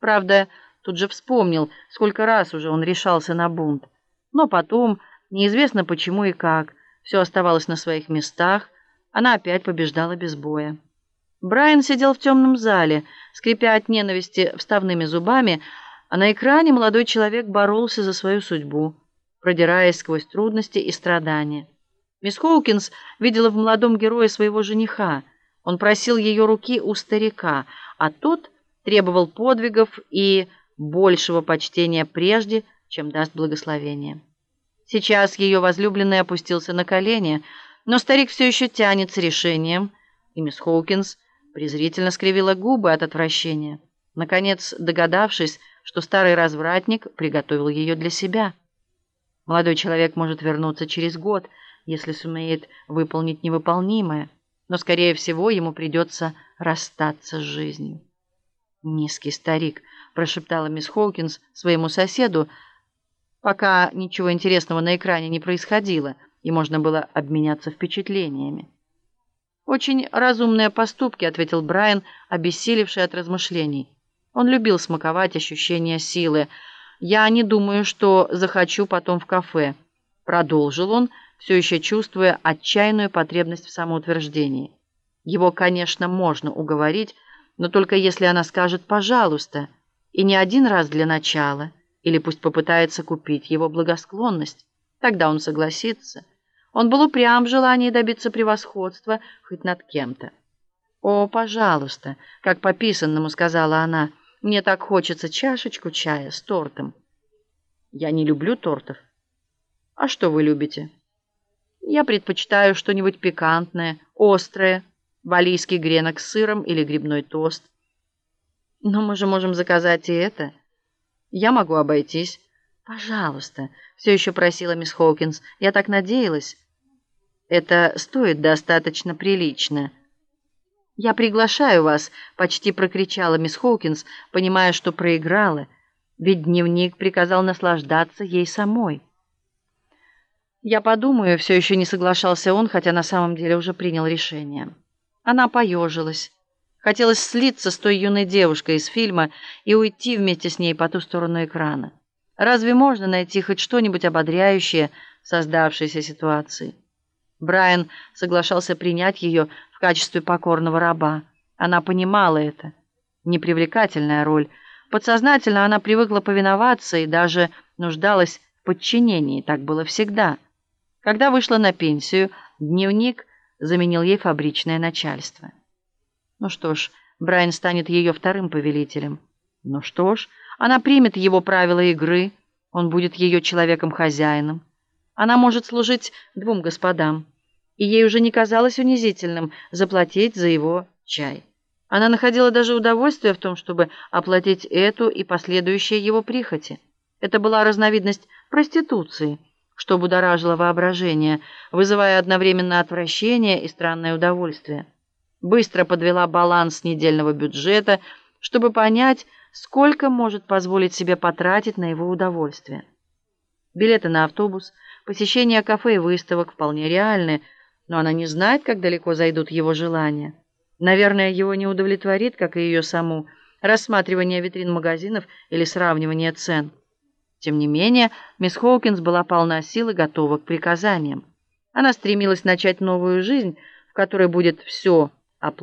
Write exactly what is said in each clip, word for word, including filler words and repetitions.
Правда, тут же вспомнил, сколько раз уже он решался на бунт. Но потом, неизвестно почему и как, все оставалось на своих местах, она опять побеждала без боя. Брайан сидел в темном зале, скрипя от ненависти вставными зубами, а на экране молодой человек боролся за свою судьбу, продираясь сквозь трудности и страдания. Мисс Хоукинс видела в молодом герое своего жениха. Он просил ее руки у старика, а тот требовал подвигов и большего почтения прежде, чем даст благословение. Сейчас ее возлюбленный опустился на колени, но старик все еще тянет с решением, и мисс Хоукинс презрительно скривила губы от отвращения, наконец догадавшись, что старый развратник приготовил ее для себя. Молодой человек может вернуться через год, если сумеет выполнить невыполнимое, но, скорее всего, ему придется расстаться с жизнью. «Низкий старик», — прошептала мисс Хоукинс своему соседу, пока ничего интересного на экране не происходило, и можно было обменяться впечатлениями. «Очень разумные поступки», — ответил Брайан, обессилевший от размышлений. Он любил смаковать ощущение силы. «Я не думаю, что захочу потом в кафе», — продолжил он, все еще чувствуя отчаянную потребность в самоутверждении. Его, конечно, можно уговорить, но только если она скажет «пожалуйста», и не один раз для начала, или пусть попытается купить его благосклонность. Тогда он согласится. Он был упрям в желании добиться превосходства хоть над кем-то. «О, пожалуйста», — как по писанному сказала она, — «мне так хочется чашечку чая с тортом». «Я не люблю тортов». «А что вы любите?» «Я предпочитаю что-нибудь пикантное, острое, валийский гренок с сыром или грибной тост». «Но мы же можем заказать и это». «Я могу обойтись». «Пожалуйста», — все еще просила мисс Хоукинс, — «я так надеялась». «Это стоит достаточно прилично». «Я приглашаю вас», — почти прокричала мисс Хоукинс, понимая, что проиграла, ведь дневник приказал наслаждаться ей самой. «Я подумаю», — все еще не соглашался он, хотя на самом деле уже принял решение. Она поежилась. Хотелось слиться с той юной девушкой из фильма и уйти вместе с ней по ту сторону экрана. Разве можно найти хоть что-нибудь ободряющее в создавшейся ситуации? Брайан соглашался принять ее в качестве покорного раба. Она понимала это. Непривлекательная роль. Подсознательно она привыкла повиноваться и даже нуждалась в подчинении. Так было всегда. Когда вышла на пенсию, дневник заменил ей фабричное начальство. Ну что ж, Брайан станет ее вторым повелителем. Ну что ж, она примет его правила игры, он будет ее человеком-хозяином. Она может служить двум господам, и ей уже не казалось унизительным заплатить за его чай. Она находила даже удовольствие в том, чтобы оплатить эту и последующие его прихоти. Это была разновидность проституции, что будоражило воображение, вызывая одновременно отвращение и странное удовольствие. Быстро подвела баланс недельного бюджета, чтобы понять, сколько может позволить себе потратить на его удовольствие. Билеты на автобус, посещение кафе и выставок вполне реальны, но она не знает, как далеко зайдут его желания. Наверное, его не удовлетворит, как и ее саму, рассматривание витрин магазинов или сравнивание цен. Тем не менее, мисс Хоукинс была полна сил и готова к приказаниям. Она стремилась начать новую жизнь, в которой будет все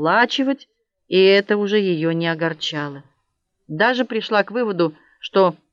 оплачивать, и это уже ее не огорчало. Даже пришла к выводу, что